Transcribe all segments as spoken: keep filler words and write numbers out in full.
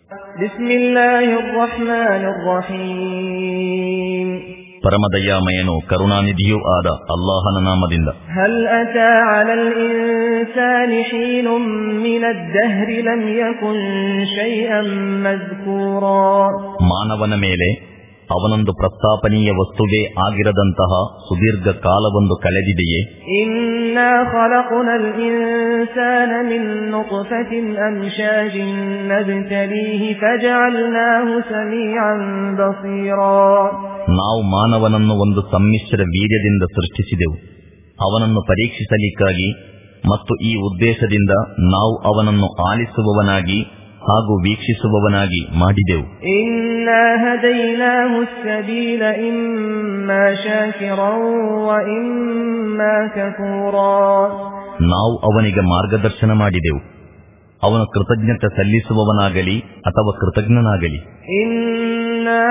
ಬಿಸ್ಮಿಲ್ಲಾಹಿರ್ ರಹ್ಮಾನಿರ್ ರಹೀಂ. ಪರಮದಯಾಮಯನು ಕರುಣಾನಿಧಿಯೂ ಆದ ಅಲ್ಲಾಹನ ನಾಮದಿಂದ. ಹಲ್ ಅತಾ ಅಲಲ್ ಇನ್ಸಾನಿ ಹೀನುಂ ಮಿನದ್ ದಹ್ರಿ ಲಂ ಯಕುನ್ ಶೈಅನ್ ಮಜ್ಕೂರಾ. ಮಾನವನ ಮೇಲೆ ಅವನೊಂದು ಪ್ರಸ್ತಾಪನೀಯ ವಸ್ತುವೇ ಆಗಿರದಂತಹ ಸುದೀರ್ಘ ಕಾಲವೊಂದು ಕಳೆದಿದೆಯೇ? ಇನ್ನಾ ಖಲಕ್ನಲ್ ಇನ್ಸಾನ ಮಿನ್ ನುತ್ಫತಿನ್ ಅಮ್ಶಾಜಿನ್ ನಬ್ತಲೀಹಿ ಫಜಅಲ್ನಾಹು ಸಮೀಅನ್ ಬಸೀರಾ. ನಾವು ಮಾನವನನ್ನು ಒಂದು ಸಮ್ಮಿಶ್ರ ವೀರ್ಯದಿಂದ ಸೃಷ್ಟಿಸಿದೆವು, ಅವನನ್ನು ಪರೀಕ್ಷಿಸಲಿಕ್ಕಾಗಿ ಮತ್ತು ಈ ಉದ್ದೇಶದಿಂದ ನಾವು ಅವನನ್ನು ಆಲಿಸುವವನಾಗಿ ಹಾಗೂ ವೀಕ್ಷಿಸುವವನಾಗಿ ಮಾಡಿದೆವು. ಇನ್ನಾ ಹದೈನಾಹು ಸಬೀಲ ಇಮ್ಮಾ ಶಾಕಿರನ್ ವ ಇಮ್ಮಾ ಕಫೂರಾ. ನಾವು ಅವನಿಗೆ ಮಾರ್ಗದರ್ಶನ ಮಾಡಿದೆವು, ಅವನು ಕೃತಜ್ಞತೆ ಸಲ್ಲಿಸುವವನಾಗಲಿ ಅಥವಾ ಕೃತಜ್ಞನಾಗಲಿ. ಇನ್ನಾ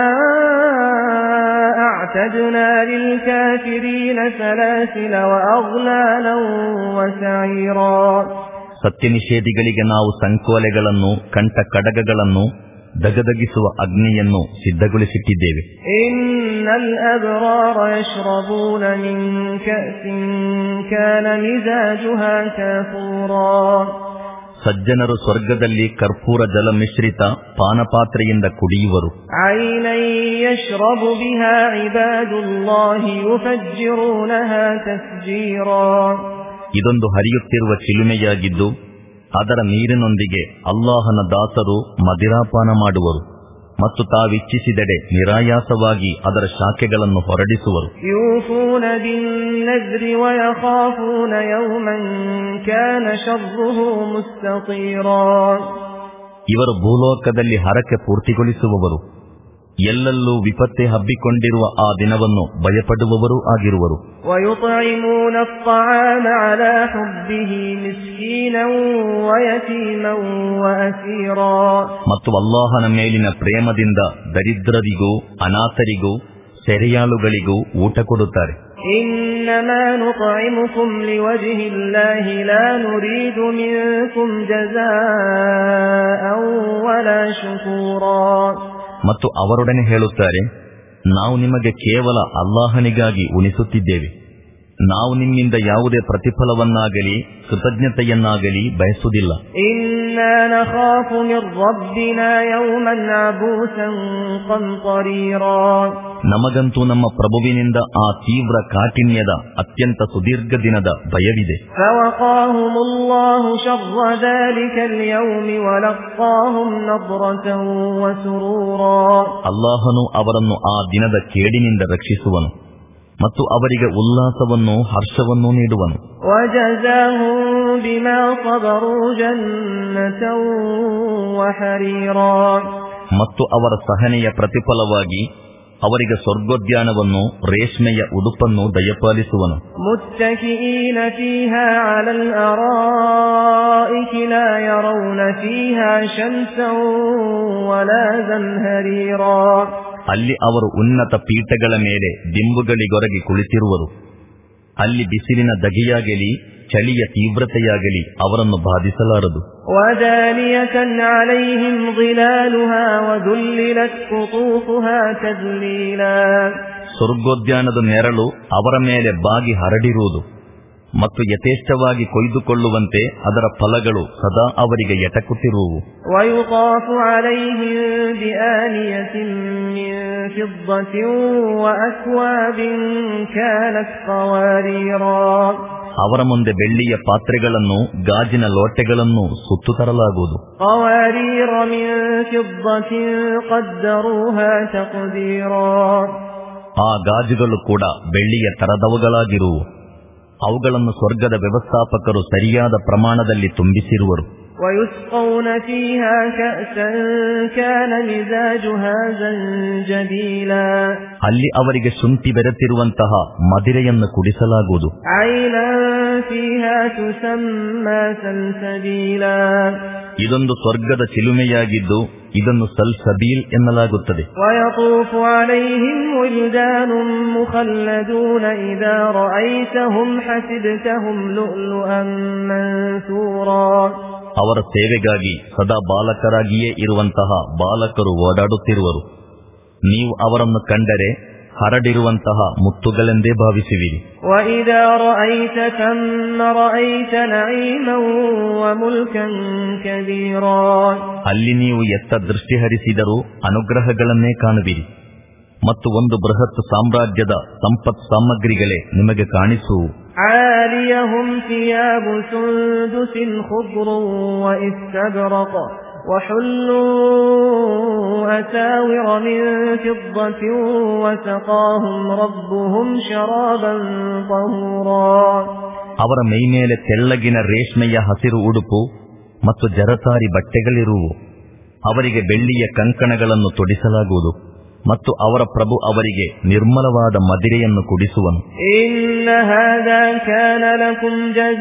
ಅಅತದ್ನಾ ಲಿಲ್ ಕಾಫಿರೀನ ಸಲಾಸಿಲ ವ ಅಗ್ಲಾಲನ್ ವ ಸঈರಾ. ಸತ್ಯ ನಿಷೇಧಿಗಳಿಗೆ ನಾವು ಸಂಕೋಲೆಗಳನ್ನು, ಕಂಠ ಕಡಗಗಳನ್ನು, ದಗದಗಿಸುವ ಅಗ್ನಿಯನ್ನು ಸಿದ್ಧಗೊಳಿಸಿಟ್ಟಿದ್ದೇವೆ. ಇನ್ನಲ್ ಅಬ್ರಾರ ಯಶ್ರಬೂನ ಮಿನ್ ಕಅಸಿನ್ ಕಾನ ಮಿಜಾಜುಹಾ ಕಾಫೂರಾ. ಸಜ್ಜನರು ಸ್ವರ್ಗದಲ್ಲಿ ಕರ್ಪೂರ ಜಲ ಮಿಶ್ರಿತ ಪಾನಪಾತ್ರೆಯಿಂದ ಕುಡಿಯುವರು. ಐನನ್ ಯಶ್ರಬು ಬಿಹಾ ಇಬಾದುಲ್ಲಾಹಿ ಯುಫಜ್ಜಿರೂನಹಾ ತಫ್ಜೀರಾ. ಇದೊಂದು ಹರಿಯುತ್ತಿರುವ ಚಿಲುಮೆಯಾಗಿದ್ದು ಅದರ ನೀರಿನೊಂದಿಗೆ ಅಲ್ಲಾಹನ ದಾಸರು ಮದಿರಾಪಾನ ಮಾಡುವರು ಮತ್ತು ತಾವಿಚ್ಛಿಸಿದೆಡೆ ನಿರಾಯಾಸವಾಗಿ ಅದರ ಶಾಖೆಗಳನ್ನು ಹೊರಡಿಸುವರು. ಯೂಫೂನ ಬಿನ್ನಜ್ರಿ ವ ಯಖಾಫೂನ ಯೌಮನ್ ಕಾನ ಶರ್ರುಹು ಮುಸ್ತತೀರಾ. ಇವರು ಭೂಲೋಕದಲ್ಲಿ ಹರಕೆ ಪೂರ್ತಿಗೊಳಿಸುವವರು, ಎಲ್ಲೆಲ್ಲೂ ವಿಪತ್ತೆ ಹಬ್ಬಿಕೊಂಡಿರುವ ಆ ದಿನವನ್ನು ಭಯಪಡುವವರೂ ಆಗಿರುವರು. ವಯುತ್ಇಮೂನ ಅತ್'ಆಮ ಅಲಾ ಹುಬ್ಬಿಹಿ ಮಿಸ್ಕೀನನ್ ವ ಯತೀಮನ್ ವ ಅಸೀರಾ. ಮತ್ತು ಅಲ್ಲಾಹನ ಮೇಲಿನ ಪ್ರೇಮದಿಂದ ದರಿದ್ರರಿಗೂ ಅನಾಥರಿಗೂ ಸೆರೆಯಾಳುಗಳಿಗೂ ಊಟ ಕೊಡುತ್ತಾರೆ. ಇನ್ನಮಾ ನುತ್'iಮುಕುಂ ಲಿವಜ್ಹಿಲ್ಲಾಹಿ ಲಾ ನುರೀದು ಮಿನ್ಕುಂ ಜಜಾಅನ್ ವಲಾ ಶುಕೂರಾ. ಮತ್ತು ಅವರೊಡನೆ ಹೇಳುತ್ತಾರೆ, ನಾವು ನಿಮಗೆ ಕೇವಲ ಅಲ್ಲಾಹನಿಗಾಗಿ ಉಣಿಸುತ್ತಿದ್ದೇವೆ, ನಾವು ನಿಮ್ಮಿಂದ ಯಾವುದೇ ಪ್ರತಿಫಲವನ್ನಾಗಲಿ ಕೃತಜ್ಞತೆಯನ್ನಾಗಲಿ ಬಯಸುವುದಿಲ್ಲ. ಇನ್ನಾ ನಖಾಫು ಮಿರ್ ರಬ್ಬಿನಾ ಯೌಮನ್ ಅಬೂಸನ್ क़ಮ್ತರೀರಾ. ನಮಗಂತೂ ನಮ್ಮ ಪ್ರಭುವಿನಿಂದ ಆ ತೀವ್ರ ಕಾಠಿಣ್ಯದ ಅತ್ಯಂತ ಸುದೀರ್ಘ ದಿನದ ಭಯವಿದೆ. ಫವಖಾಹುಮುಲ್ಲಾಹು ಶರ್ರ ذಾಲಿಕಲ್ ಯೌಮಿ ವಲಕ್ಕಾಹುಂ ನದ್ರತನ್ ವಸುರೂರಾ. ಅಲ್ಲಾಹನು ಅವರನ್ನು ಆ ದಿನದ ಕೇಡಿನಿಂದ ರಕ್ಷಿಸುವನು ಮತ್ತು ಅವರಿಗೆ ಉಲ್ಲಾಸವನ್ನು ಹರ್ಷವನ್ನು ನೀಡುವನು. ವಜಜಾಹುಂ ಬಿಮಾ ಸಬರೂ ಜನ್ನತನ್ ವಹರೀರಾ. ಮತ್ತು ಅವರ ಸಹನೆಯ ಪ್ರತಿಫಲವಾಗಿ ಅವರಿಗೆ ಸ್ವರ್ಗೋದ್ಯಾನವನ್ನು, ರೇಷ್ಮೆಯ ಉಡುಪನ್ನು ದಯಪಾಲಿಸುವನು. ಮುತ್ತಕಿಈನ ಫೀಹಾ ಅಲಲ್ ಅರಾಯಿಕಿ ಲಾ ಯರೌನ ಫೀಹಾ ಶಮ್ಸನ್ ವಲಾ ಝಮ್ಹರೀರಾ. ಅಲ್ಲಿ ಅವರು ಉನ್ನತ ಪೀಠಗಳ ಮೇಲೆ ದಿಂಬುಗಳಿಗೊರಗಿ ಕುಳಿತಿರುವರು. ಅಲ್ಲಿ ಬಿಸಿಲಿನ ದಗೆಯಾಗಲಿ ಚಳಿಯ ತೀವ್ರತೆಯಾಗಲಿ ಅವರನ್ನು ಬಾಧಿಸಲಾರದು. ವದಾನಿಯತನ್ ಅಲೈಹಿಂ ظಿಲಾಲುಹಾ ವದುಲ್ಲಿಲತ್ ಕುತೂಫುಹಾ ತದ್ಲೀಲಾ. ಸ್ವರ್ಗೋದ್ಯಾನದ ನೆರಳು ಅವರ ಮೇಲೆ ಬಾಗಿ ಹರಡಿರುವುದು ಮತ್ತು ಯಥೇಷ್ಟವಾಗಿ ಕೊಯ್ದುಕೊಳ್ಳುವಂತೆ ಅದರ ಫಲಗಳು ಸದಾ ಅವರಿಗೆ ಎಟಕುತ್ತಿರುವು. ವಯುತಾಫು ಅಲೈಹಿಂ ಬಿಆನಿಯತಿನ್ ಮಿನ್ ಫಿದ್ದತಿನ್ ವಅಕ್ವಾಬಿನ್ ಕಾನತ್ क़ವಾರೀರಾ. ಅವರ ಮುಂದೆ ಬೆಳ್ಳಿಯ ಪಾತ್ರೆಗಳನ್ನು, ಗಾಜಿನ ಲೋಟೆಗಳನ್ನು ಸುತ್ತು ತರಲಾಗುವುದು. क़ವಾರೀರ ಮಿನ್ ಫಿದ್ದತಿನ್ क़ದ್ದರೂಹಾ ತक़ದೀರಾ. ಆ ಗಾಜುಗಳು ಕೂಡ ಬೆಳ್ಳಿಯ ತರದವುಗಳಾಗಿರುವು. ಅವುಗಳನ್ನು ಸ್ವರ್ಗದ ವ್ಯವಸ್ಥಾಪಕರು ಸರಿಯಾದ ಪ್ರಮಾಣದಲ್ಲಿ ತುಂಬಿಸಿರುವರು. ويسقون فيها كأسا كان مزاجها زنجبيلا. ಅಲ್ಲಿ ಅವರಿಗೆ ಶುಂಠಿ ಬೆರೆತಿರುವಂತಹ ಮದಿರೆಯನ್ನು ಕುಡಿಸಲಾಗುವುದು. عينا فيها تسمى سلسبيلا. ಇದೊಂದು ಸ್ವರ್ಗದ ಚಿಲುಮೆಯಾಗಿದ್ದು ಇದನ್ನು ಸಲ್ಸಬೀಲ್ ಎನ್ನಲಾಗುತ್ತದೆ. ويطوف عليهم ولدان مخلدون إذا رأيتهم حسبتهم لؤلؤا منثورا. ಅವರ ಸೇವೆಗಾಗಿ ಸದಾ ಬಾಲಕರಾಗಿಯೇ ಇರುವಂತಹ ಬಾಲಕರು ಓಡಾಡುತ್ತಿರುವರು. ನೀವು ಅವರನ್ನು ಕಂಡರೆ ಹರಡಿರುವಂತಹ ಮುತ್ತುಗಳೆಂದೇ ಭಾವಿಸುವಿರಿ. ಅಲ್ಲಿ ನೀವು ಎತ್ತ ದೃಷ್ಟಿ ಹರಿಸಿದರೂ ಅನುಗ್ರಹಗಳನ್ನೇ ಕಾಣುವಿರಿ ಮತ್ತು ಒಂದು ಬೃಹತ್ ಸಾಮ್ರಾಜ್ಯದ ಸಂಪತ್ ಸಾಮಗ್ರಿಗಳೇ ನಿಮಗೆ ಕಾಣಿಸುವು. عاليهم ثياب سندس خضر واستبرق وحلوا أساور من فضة وسقاهم ربهم شرابا طهورا. ಅವರ ಮೈಮೇಲೆ ತೆಳ್ಳಗಿನ ರೇಷ್ಮೆಯ ಹಸಿರು ಉಡುಪು ಮತ್ತು ಜರತಾರಿ ಬಟ್ಟೆಗಳಿರುವು. ಅವರಿಗೆ ಬೆಳ್ಳಿಯ ಕಂಕಣಗಳನ್ನು ತೊಡಿಸಲಾಗುವುದು ಮತ್ತು ಅವರ ಪ್ರಭು ಅವರಿಗೆ ನಿರ್ಮಲವಾದ ಮದಿರೆಯನ್ನು ಕುಡಿಸುವನು. ಇನ್ನ ಹಾದಾ ಕಾನ ಲಕುಂ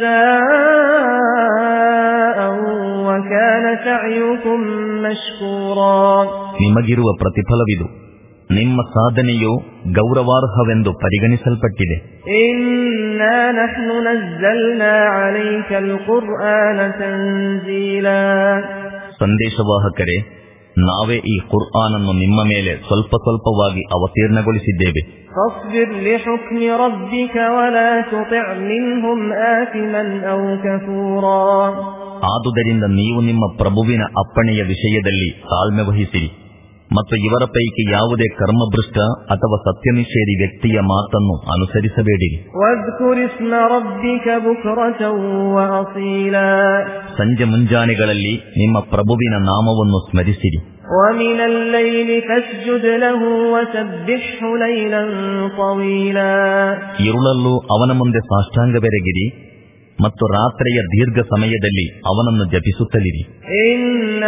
ಜಜಾಅನ್ ವ ಕಾನ ಸಅಯುಕುಂ ಮಶ್ಕೂರಾ. ನಿಮಗಿರುವ ಪ್ರತಿಫಲವಿದು, ನಿಮ್ಮ ಸಾಧನೆಯು ಗೌರವಾರ್ಹವೆಂದು ಪರಿಗಣಿಸಲ್ಪಟ್ಟಿದೆ. ಇನ್ನಾ ನಹ್ನು ನzzalnಾ ಅಲೈಕಲ್ ಕುರ್ಆನ ತನ್ಜೀಲಾ. ಸಂದೇಶವಾಹಕರೇ, ನಾವೇ ಈ ಕುರ್ಆನನ್ನು ನಿಮ್ಮ ಮೇಲೆ ಸ್ವಲ್ಪ ಸ್ವಲ್ಪವಾಗಿ ಅವತೀರ್ಣಗೊಳಿಸಿದ್ದೇವೆ. ಫಸ್ಬಿರ್ ಲಿಹುಕ್ಮಿ ರಬ್ಬಿಕ ವಲಾ ತುತಿಅ್ ಮಿನ್ಹುಂ ಆಥಿಮನ್ ಔ ಕಫೂರಾ. ಆದುದರಿಂದ ನೀವು ನಿಮ್ಮ ಪ್ರಭುವಿನ ಅಪ್ಪಣೆಯ ವಿಷಯದಲ್ಲಿ ತಾಳ್ಮೆ ವಹಿಸಿರಿ ಮತ್ತು ಇವರ ಪೈಕಿ ಯಾವುದೇ ಕರ್ಮಭ್ರಷ್ಟ ಅಥವಾ ಸತ್ಯನಿಷೇಧಿ ವ್ಯಕ್ತಿಯ ಮಾತನ್ನು ಅನುಸರಿಸಬೇಡಿರಿ. ವದ್ಕುರ್ ಇಸ್ಮ ರಬ್ಬಿಕ ಬುಕ್ರತನ್ ವ ಅಸೀಲಾ. ಸಂಜೆ ಮುಂಜಾನೆಗಳಲ್ಲಿ ನಿಮ್ಮ ಪ್ರಭುವಿನ ನಾಮವನ್ನು ಸ್ಮರಿಸಿರಿ. ವಮಿನಲ್ ಲೈಲಿ ಫಸ್ಜುದ್ ಲಹು ವಸಬ್ಬಿಹ್ಹು ಲೈಲನ್ ತವೀಲಾ. ಇರುಳಲ್ಲೂ ಅವನ ಮುಂದೆ ಸಾಷ್ಟಾಂಗವೆರಗಿರಿ ಮತ್ತು ರಾತ್ರಿಯ ದೀರ್ಘ ಸಮಯದಲ್ಲಿ ಅವನನ್ನು ಜಪಿಸುತ್ತಲಿರಿ. ಇನ್ನ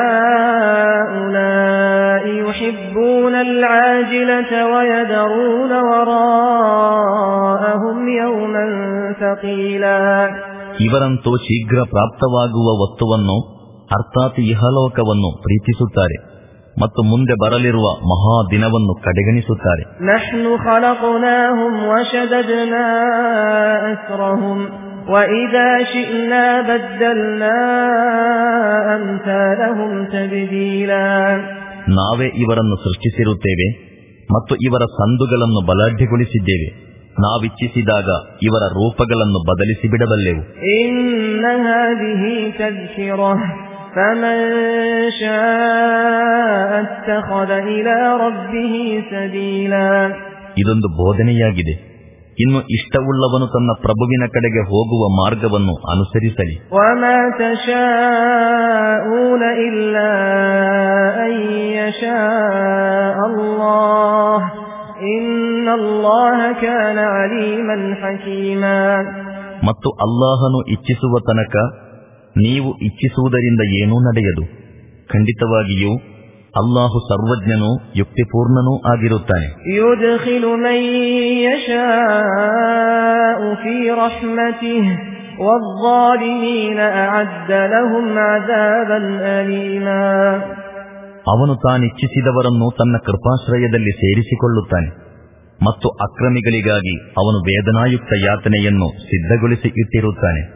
ಹಾಉಲಾಇ ಯುಹಿಬ್ಬೂನಲ್ ಆಜಿಲತ ವಯದರೂನ ವರಾಅಹುಂ ಯೌಮನ್ ಥಕೀಲಾ. ಇವರಂತೂ ಶೀಘ್ರ ಪ್ರಾಪ್ತವಾಗುವ ವಸ್ತುವನ್ನು ಅರ್ಥಾತ್ ಇಹಲೋಕವನ್ನು ಪ್ರೀತಿಸುತ್ತಾರೆ ಮತ್ತು ಮುಂದೆ ಬರಲಿರುವ ಮಹಾ ದಿನವನ್ನು ಕಡೆಗಣಿಸುತ್ತಾರೆ. ನಹ್ನು ಖಲಕ್ನಾಹುಂ ವಶದದ್ನಾ ಅಸ್ರಹುಂ وَإِذَا شِئْنَا بَدَّلْنَا أَمْثَالَهُمْ تَبْدِيلًا. ನಾವೇ ಇವರನ್ನು ಸೃಷ್ಟಿಸಿರುತ್ತೇವೆ ಮತ್ತು ಇವರ ಸಂದುಗಳನ್ನು ಬಲಾಢ್ಯಗೊಳಿಸಿದ್ದೇವೆ. ನಾವಿಚ್ಛಿಸಿದಾಗ ಇವರ ರೂಪಗಳನ್ನು ಬದಲಿಸಿ ಬಿಡಬಲ್ಲೆವು. ಇನ್ನ ಹಾದಿಹಿ ತದ್ಕಿರಹ ಫಮನ್ ಶಾಅ ಅತ್ತಖದ ಇಲಾ ರಬ್ಬಿಹಿ ಸಬೀಲಾ. ಇದೊಂದು ಬೋಧನೆಯಾಗಿದೆ. ಇನ್ನು ಇಷ್ಟವುಳ್ಳವನು ತನ್ನ ಪ್ರಭುವಿನ ಕಡೆಗೆ ಹೋಗುವ ಮಾರ್ಗವನ್ನು ಅನುಸರಿಸಲಿ. ವಮಾ ತಶಾಊನ ಇಲ್ಲಾ ಅನ್ ಯಶಾ ಅಲ್ಲಾಹ್ ಇನ್ನಲ್ಲಾಹ ಕಾನ ಅಲೀಮನ್ ಹಕೀಮಾ. ಮತ್ತು ಅಲ್ಲಾಹನು ಇಚ್ಛಿಸುವ ತನಕ ನೀವು ಇಚ್ಛಿಸುವುದರಿಂದ ಏನೂ ನಡೆಯದು. ಖಂಡಿತವಾಗಿಯೂ ಅಲ್ಲಾಹು ಸರ್ವಜ್ಞನೂ ಯುಕ್ತಿಪೂರ್ಣನೂ ಆಗಿರುತ್ತಾನೆ. ಯುದ್ಖಿಲು ಮನ್ ಯಶಾഉ ಫೀ ರಹ್ಮತಿಹಿ ವಜ್ಜಾಲಿಮೀನ ಅಅದ್ದ ಲಹುಂ ಅಜಾಬನ್ ಅಲೀಮಾ. ಅವನು ತಾನಿಚ್ಛಿಸಿದವರನ್ನು ತನ್ನ ಕೃಪಾಶ್ರಯದಲ್ಲಿ ಸೇರಿಸಿಕೊಳ್ಳುತ್ತಾನೆ ಮತ್ತು ಅಕ್ರಮಿಗಳಿಗಾಗಿ ಅವನು ವೇದನಾಯುಕ್ತ ಯಾತನೆಯನ್ನು ಸಿದ್ಧಗೊಳಿಸಿ ಇಟ್ಟಿರುತ್ತಾನೆ.